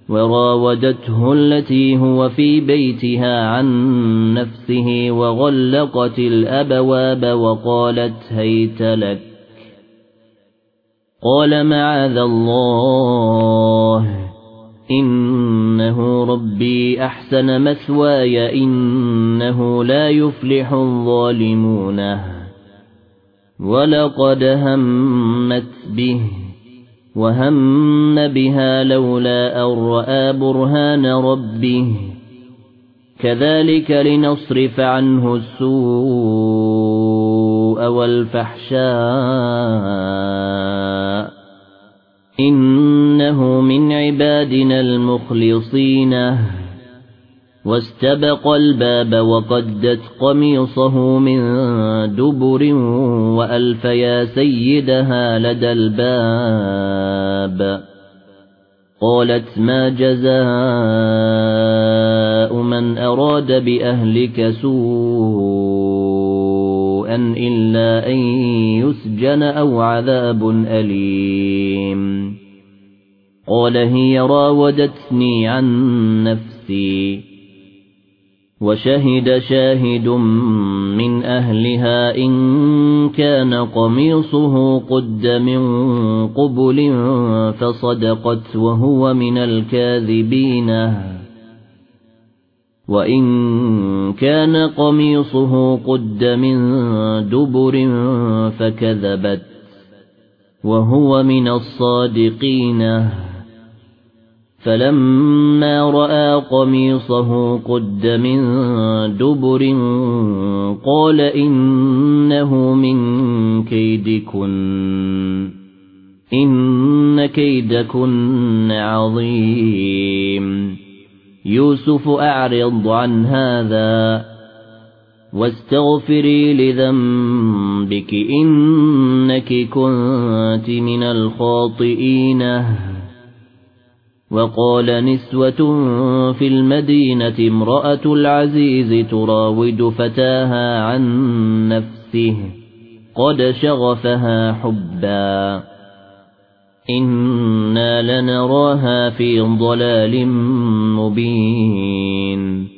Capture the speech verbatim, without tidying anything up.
وراودته التي هو في بيتها عن نفسه وغلقت الأبواب وقالت هيت لك قال معاذ الله إنه ربي أحسن مثواي إنه لا يفلح الظالمون ولقد همت به وهم بها لولا أن رأى برهان ربه كذلك لنصرف عنه السوء والفحشاء إنه من عبادنا المخلصين واستبق الباب وقدت قميصه من دبر وألف يا سيدها لدى الباب قالت ما جزاء من أراد بأهلك سوءا إلا أن يسجن أو عذاب أليم قال هي راودتني عن نفسي وشهد شاهد من أهلها إن كان قميصه قد من قبل فصدقت وهو من الكاذبين وإن كان قميصه قد من دبر فكذبت وهو من الصادقين فلما رأى قميصه قد من دبر قال إنه من كيدكن إن كيدكن عظيم يوسف أعرض عن هذا واستغفري لذنبك إنك كنت من الخاطئين وقال نسوة في المدينة امرأة العزيز تراود فتاها عن نفسه قد شغفها حبا إنا لنراها في ضلال مبين